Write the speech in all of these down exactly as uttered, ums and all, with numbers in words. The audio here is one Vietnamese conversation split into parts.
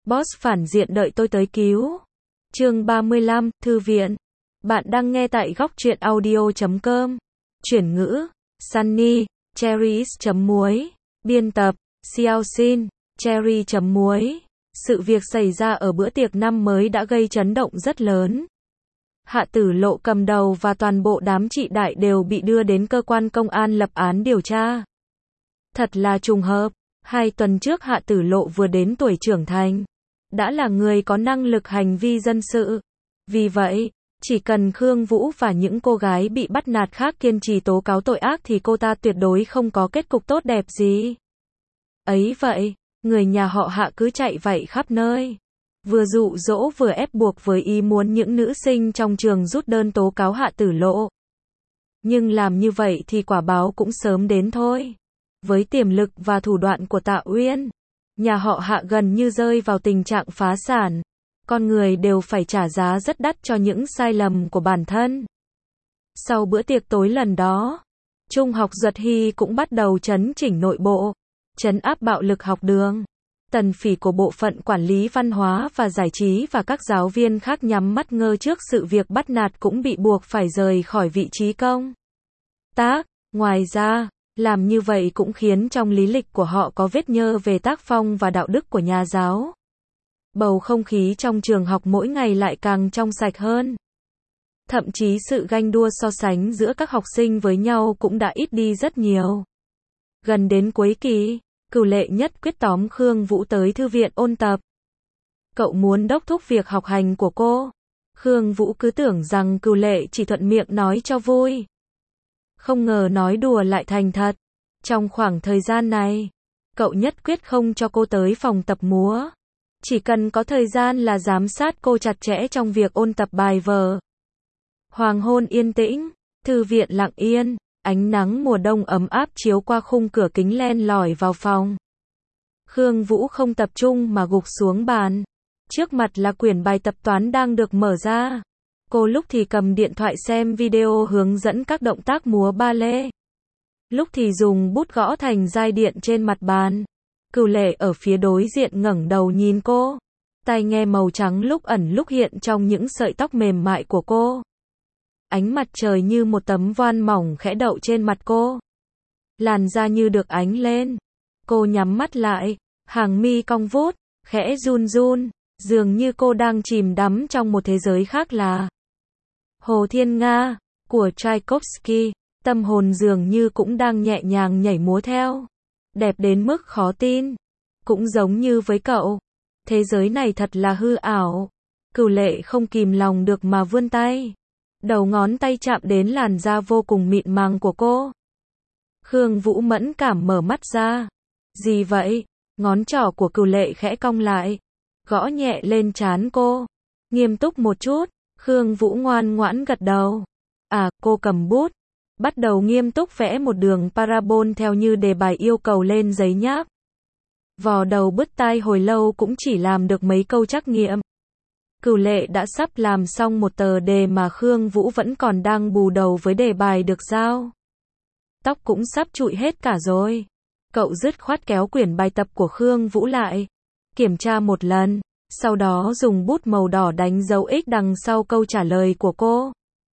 Boss phản diện đợi tôi tới cứu. Chương ba mươi lăm, Thư viện. Bạn đang nghe tại góc truyện audio chấm com. Chuyển ngữ, Sunny, Cherries.muối. Biên tập, Xiao Xin, Cherry.muối. Sự việc xảy ra ở bữa tiệc năm mới đã gây chấn động rất lớn. Hạ Tử Lộ cầm đầu và toàn bộ đám chị đại đều bị đưa đến cơ quan công an lập án điều tra. Thật là trùng hợp, hai tuần trước Hạ Tử Lộ vừa đến tuổi trưởng thành, đã là người có năng lực hành vi dân sự. Vì vậy, chỉ cần Khương Vũ và những cô gái bị bắt nạt khác kiên trì tố cáo tội ác thì cô ta tuyệt đối không có kết cục tốt đẹp gì. Ấy vậy, người nhà họ Hạ cứ chạy vạy khắp nơi, vừa dụ dỗ vừa ép buộc với ý muốn những nữ sinh trong trường rút đơn tố cáo Hạ Tử Lộ. Nhưng làm như vậy thì quả báo cũng sớm đến thôi. Với tiềm lực và thủ đoạn của Tạ Uyên, nhà họ Hạ gần như rơi vào tình trạng phá sản. Con người đều phải trả giá rất đắt cho những sai lầm của bản thân. Sau bữa tiệc tối lần đó, Trung học Duật Hy cũng bắt đầu chấn chỉnh nội bộ, trấn áp bạo lực học đường. Tần Phỉ của bộ phận quản lý văn hóa và giải trí và các giáo viên khác nhắm mắt ngơ trước sự việc bắt nạt cũng bị buộc phải rời khỏi vị trí công tác. Ngoài ra, làm như vậy cũng khiến trong lý lịch của họ có vết nhơ về tác phong và đạo đức của nhà giáo. Bầu không khí trong trường học mỗi ngày lại càng trong sạch hơn. Thậm chí sự ganh đua so sánh giữa các học sinh với nhau cũng đã ít đi rất nhiều. Gần đến cuối kỳ, Cửu Lệ nhất quyết tóm Khương Vũ tới thư viện ôn tập. Cậu muốn đốc thúc việc học hành của cô. Khương Vũ cứ tưởng rằng Cửu Lệ chỉ thuận miệng nói cho vui. Không ngờ nói đùa lại thành thật. Trong khoảng thời gian này, cậu nhất quyết không cho cô tới phòng tập múa. Chỉ cần có thời gian là giám sát cô chặt chẽ trong việc ôn tập bài vở. Hoàng hôn yên tĩnh, thư viện lặng yên, ánh nắng mùa đông ấm áp chiếu qua khung cửa kính len lỏi vào phòng. Khương Vũ không tập trung mà gục xuống bàn. Trước mặt là quyển bài tập toán đang được mở ra. Cô lúc thì cầm điện thoại xem video hướng dẫn các động tác múa ba lê. Lúc thì dùng bút gõ thành giai điện trên mặt bàn. Cửu Lệ ở phía đối diện ngẩng đầu nhìn cô. Tai nghe màu trắng lúc ẩn lúc hiện trong những sợi tóc mềm mại của cô. Ánh mặt trời như một tấm voan mỏng khẽ đậu trên mặt cô. Làn da như được ánh lên. Cô nhắm mắt lại, hàng mi cong vút, khẽ run run, dường như cô đang chìm đắm trong một thế giới khác là Hồ Thiên Nga của Tchaikovsky. Tâm hồn dường như cũng đang nhẹ nhàng nhảy múa theo. Đẹp đến mức khó tin. Cũng giống như với cậu. Thế giới này thật là hư ảo. Cửu Lệ không kìm lòng được mà vươn tay. Đầu ngón tay chạm đến làn da vô cùng mịn màng của cô. Khương Vũ mẫn cảm mở mắt ra. Gì vậy? Ngón trỏ của Cửu Lệ khẽ cong lại. Gõ nhẹ lên trán cô. Nghiêm túc một chút. Khương Vũ ngoan ngoãn gật đầu. À, cô cầm bút. Bắt đầu nghiêm túc vẽ một đường parabol theo như đề bài yêu cầu lên giấy nháp. Vò đầu bứt tai hồi lâu cũng chỉ làm được mấy câu trắc nghiệm. Cửu Lệ đã sắp làm xong một tờ đề mà Khương Vũ vẫn còn đang bù đầu với đề bài được giao. Tóc cũng sắp trụi hết cả rồi. Cậu dứt khoát kéo quyển bài tập của Khương Vũ lại. Kiểm tra một lần. Sau đó dùng bút màu đỏ đánh dấu X đằng sau câu trả lời của cô.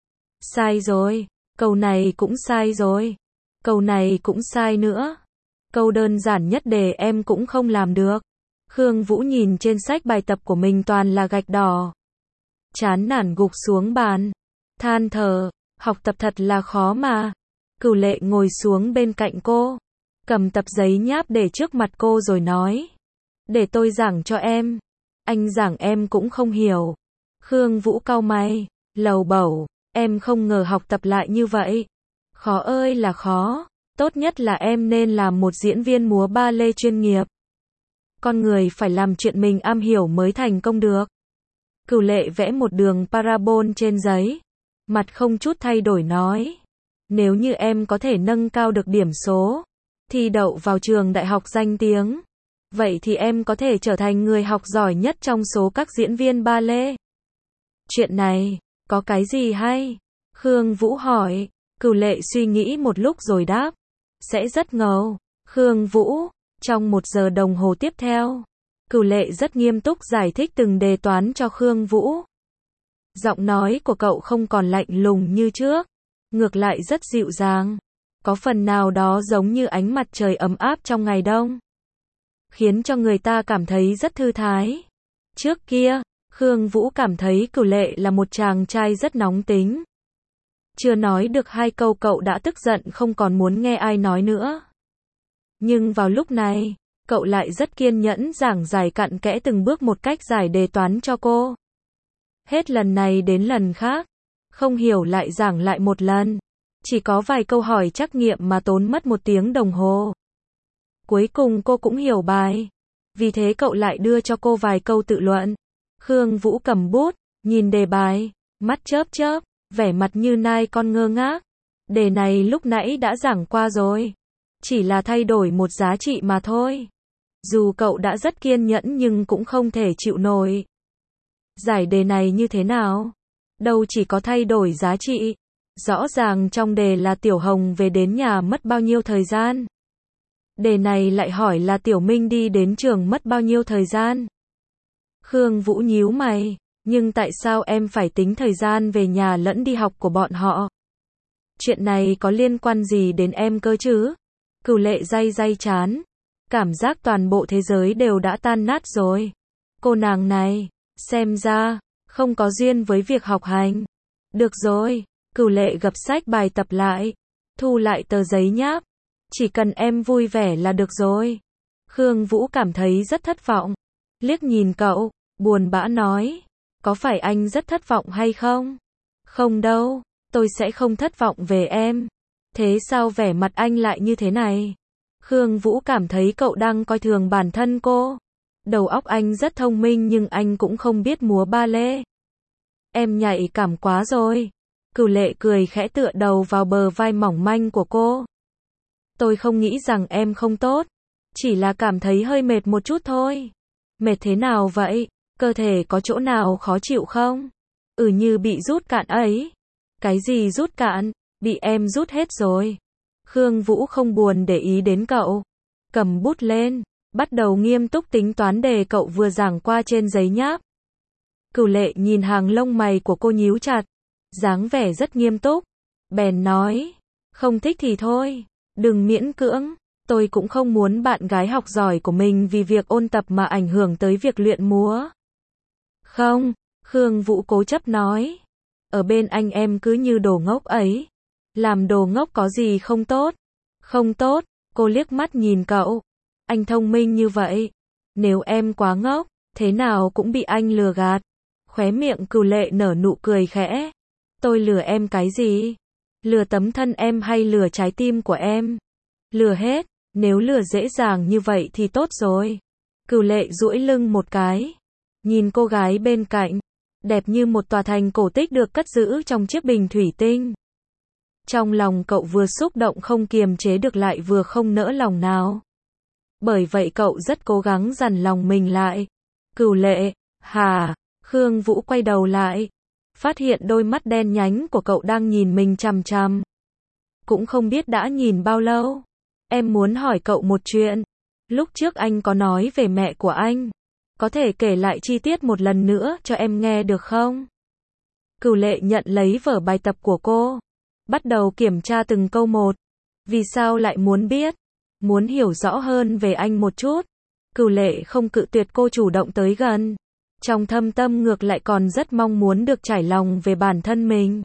Sai rồi. Câu này cũng sai rồi. Câu này cũng sai nữa. Câu đơn giản nhất đề em cũng không làm được. Khương Vũ nhìn trên sách bài tập của mình toàn là gạch đỏ. Chán nản gục xuống bàn. Than thở, học tập thật là khó mà. Cửu Lệ ngồi xuống bên cạnh cô. Cầm tập giấy nháp để trước mặt cô rồi nói. Để tôi giảng cho em. Anh giảng em cũng không hiểu. Khương Vũ cau mày, lầu bầu. Em không ngờ học tập lại như vậy. Khó ơi là khó. Tốt nhất là em nên làm một diễn viên múa ba lê chuyên nghiệp. Con người phải làm chuyện mình am hiểu mới thành công được. Cửu Lệ vẽ một đường parabol trên giấy. Mặt không chút thay đổi nói. Nếu như em có thể nâng cao được điểm số, thi đậu vào trường đại học danh tiếng, vậy thì em có thể trở thành người học giỏi nhất trong số các diễn viên ba lê. Chuyện này, có cái gì hay? Khương Vũ hỏi. Cửu Lệ suy nghĩ một lúc rồi đáp. Sẽ rất ngầu. Khương Vũ, trong một giờ đồng hồ tiếp theo, Cửu Lệ rất nghiêm túc giải thích từng đề toán cho Khương Vũ. Giọng nói của cậu không còn lạnh lùng như trước, ngược lại rất dịu dàng, có phần nào đó giống như ánh mặt trời ấm áp trong ngày đông, khiến cho người ta cảm thấy rất thư thái. Trước kia, Khương Vũ cảm thấy Cửu Lệ là một chàng trai rất nóng tính. Chưa nói được hai câu cậu đã tức giận không còn muốn nghe ai nói nữa. Nhưng vào lúc này, cậu lại rất kiên nhẫn giảng giải cặn kẽ từng bước một cách giải đề toán cho cô. Hết lần này đến lần khác, không hiểu lại giảng lại một lần. Chỉ có vài câu hỏi trắc nghiệm mà tốn mất một tiếng đồng hồ. Cuối cùng cô cũng hiểu bài. Vì thế cậu lại đưa cho cô vài câu tự luận. Khương Vũ cầm bút, nhìn đề bài, mắt chớp chớp, vẻ mặt như nai con ngơ ngác. Đề này lúc nãy đã giảng qua rồi. Chỉ là thay đổi một giá trị mà thôi. Dù cậu đã rất kiên nhẫn nhưng cũng không thể chịu nổi. Giải đề này như thế nào? Đâu chỉ có thay đổi giá trị. Rõ ràng trong đề là Tiểu Hồng về đến nhà mất bao nhiêu thời gian. Đề này lại hỏi là Tiểu Minh đi đến trường mất bao nhiêu thời gian. Khương Vũ nhíu mày, nhưng tại sao em phải tính thời gian về nhà lẫn đi học của bọn họ? Chuyện này có liên quan gì đến em cơ chứ? Cửu Lệ day day trán, cảm giác toàn bộ thế giới đều đã tan nát rồi. Cô nàng này, xem ra, không có duyên với việc học hành. Được rồi, Cửu Lệ gập sách bài tập lại, thu lại tờ giấy nháp. Chỉ cần em vui vẻ là được rồi. Khương Vũ cảm thấy rất thất vọng. Liếc nhìn cậu, buồn bã nói, có phải anh rất thất vọng hay không? Không đâu, tôi sẽ không thất vọng về em. Thế sao vẻ mặt anh lại như thế này? Khương Vũ cảm thấy cậu đang coi thường bản thân cô. Đầu óc anh rất thông minh nhưng anh cũng không biết múa ba lê. Em nhạy cảm quá rồi. Cửu Lệ cười khẽ tựa đầu vào bờ vai mỏng manh của cô. Tôi không nghĩ rằng em không tốt. Chỉ là cảm thấy hơi mệt một chút thôi. Mệt thế nào vậy? Cơ thể có chỗ nào khó chịu không? Ừ, như bị rút cạn ấy. Cái gì rút cạn? Bị em rút hết rồi. Khương Vũ không buồn để ý đến cậu. Cầm bút lên, bắt đầu nghiêm túc tính toán đề cậu vừa giảng qua trên giấy nháp. Cửu Lệ nhìn hàng lông mày của cô nhíu chặt, dáng vẻ rất nghiêm túc. Bèn nói, không thích thì thôi, đừng miễn cưỡng. Tôi cũng không muốn bạn gái học giỏi của mình vì việc ôn tập mà ảnh hưởng tới việc luyện múa. Không, Khương Vũ cố chấp nói. Ở bên anh em cứ như đồ ngốc ấy. Làm đồ ngốc có gì không tốt? Không tốt, cô liếc mắt nhìn cậu. Anh thông minh như vậy. Nếu em quá ngốc, thế nào cũng bị anh lừa gạt. Khóe miệng Cửu Lệ nở nụ cười khẽ. Tôi lừa em cái gì? Lừa tấm thân em hay lừa trái tim của em? Lừa hết, nếu lừa dễ dàng như vậy thì tốt rồi. Cửu Lệ duỗi lưng một cái. Nhìn cô gái bên cạnh, đẹp như một tòa thành cổ tích được cất giữ trong chiếc bình thủy tinh. Trong lòng cậu vừa xúc động không kiềm chế được lại vừa không nỡ lòng nào. Bởi vậy cậu rất cố gắng dằn lòng mình lại. Cửu Lệ, hả? Khương Vũ quay đầu lại, phát hiện đôi mắt đen nhánh của cậu đang nhìn mình chằm chằm. Cũng không biết đã nhìn bao lâu. Em muốn hỏi cậu một chuyện. Lúc trước anh có nói về mẹ của anh. Có thể kể lại chi tiết một lần nữa cho em nghe được không? Cửu Lệ nhận lấy vở bài tập của cô. Bắt đầu kiểm tra từng câu một. Vì sao lại muốn biết? Muốn hiểu rõ hơn về anh một chút. Cửu Lệ không cự tuyệt cô chủ động tới gần. Trong thâm tâm ngược lại còn rất mong muốn được trải lòng về bản thân mình.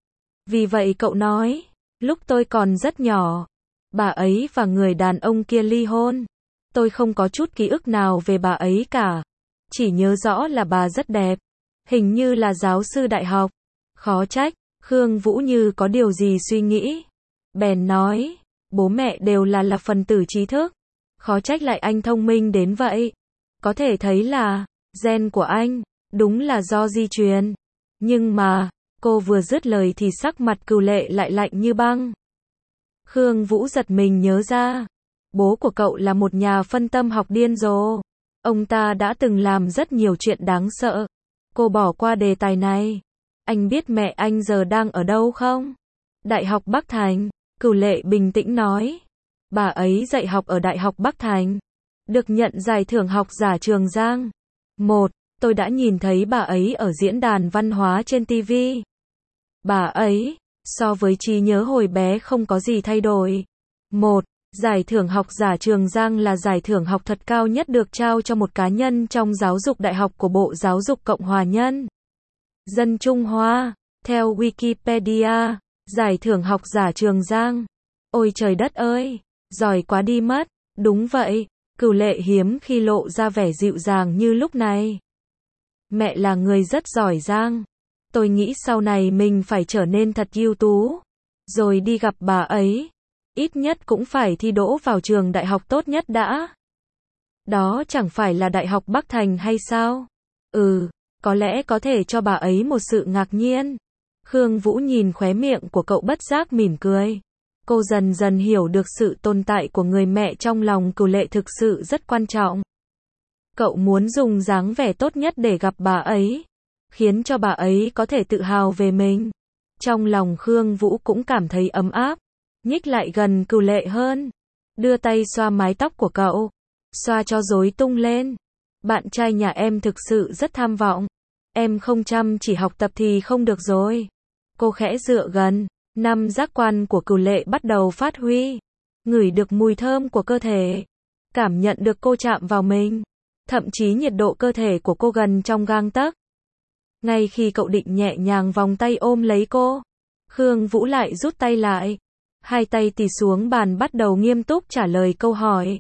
Vì vậy cậu nói, lúc tôi còn rất nhỏ, bà ấy và người đàn ông kia ly hôn. Tôi không có chút ký ức nào về bà ấy cả. Chỉ nhớ rõ là bà rất đẹp. Hình như là giáo sư đại học. Khó trách, Khương Vũ như có điều gì suy nghĩ. Bèn nói, bố mẹ đều là là phần tử trí thức. Khó trách lại anh thông minh đến vậy. Có thể thấy là, gen của anh, đúng là do di truyền. Nhưng mà, cô vừa dứt lời thì sắc mặt Cửu Lệ lại lạnh như băng. Khương Vũ giật mình nhớ ra. Bố của cậu là một nhà phân tâm học điên rồ. Ông ta đã từng làm rất nhiều chuyện đáng sợ. Cô bỏ qua đề tài này. Anh biết mẹ anh giờ đang ở đâu không? Đại học Bắc Thành. Cửu Lệ bình tĩnh nói. Bà ấy dạy học ở Đại học Bắc Thành. được nhận giải thưởng học giả Trường Giang. một. Tôi đã nhìn thấy bà ấy ở diễn đàn văn hóa trên ti vi. Bà ấy, so với trí nhớ hồi bé không có gì thay đổi. một. Giải thưởng học giả Trường Giang là giải thưởng học thuật cao nhất được trao cho một cá nhân trong giáo dục đại học của Bộ Giáo dục Cộng hòa Nhân dân Trung Hoa. Theo Wikipedia, giải thưởng học giả Trường Giang. Ôi trời đất ơi, giỏi quá đi mất. Đúng vậy, Cửu Lệ hiếm khi lộ ra vẻ dịu dàng như lúc này. Mẹ là người rất giỏi giang. Tôi nghĩ sau này mình phải trở nên thật ưu tú. Rồi đi gặp bà ấy. Ít nhất cũng phải thi đỗ vào trường đại học tốt nhất đã. Đó chẳng phải là Đại học Bắc Thành hay sao? Ừ, có lẽ có thể cho bà ấy một sự ngạc nhiên. Khương Vũ nhìn khóe miệng của cậu bất giác mỉm cười. Cô dần dần hiểu được sự tồn tại của người mẹ trong lòng Cửu Lệ thực sự rất quan trọng. Cậu muốn dùng dáng vẻ tốt nhất để gặp bà ấy, khiến cho bà ấy có thể tự hào về mình. Trong lòng Khương Vũ cũng cảm thấy ấm áp, nhích lại gần Cửu Lệ hơn, đưa tay xoa mái tóc của cậu, xoa cho rối tung lên. Bạn trai nhà em thực sự rất tham vọng, em không chăm chỉ học tập thì không được rồi. Cô khẽ dựa gần, năm giác quan của Cửu Lệ bắt đầu phát huy, ngửi được mùi thơm của cơ thể, cảm nhận được cô chạm vào mình, thậm chí nhiệt độ cơ thể của cô gần trong gang tấc. Ngay khi cậu định nhẹ nhàng vòng tay ôm lấy cô, Khương Vũ lại rút tay lại, hai tay tì xuống bàn bắt đầu nghiêm túc trả lời câu hỏi.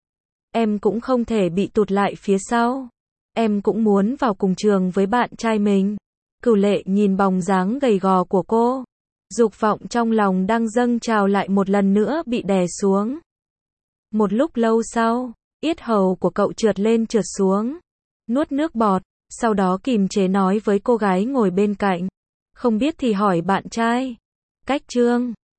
Em cũng không thể bị tụt lại phía sau, em cũng muốn vào cùng trường với bạn trai mình. Cửu Lệ nhìn bóng dáng gầy gò của cô, dục vọng trong lòng đang dâng trào lại một lần nữa bị đè xuống. Một lúc lâu sau, yết hầu của cậu trượt lên trượt xuống, nuốt nước bọt, sau đó kìm chế nói với cô gái ngồi bên cạnh. Không biết thì hỏi bạn trai. Cách chương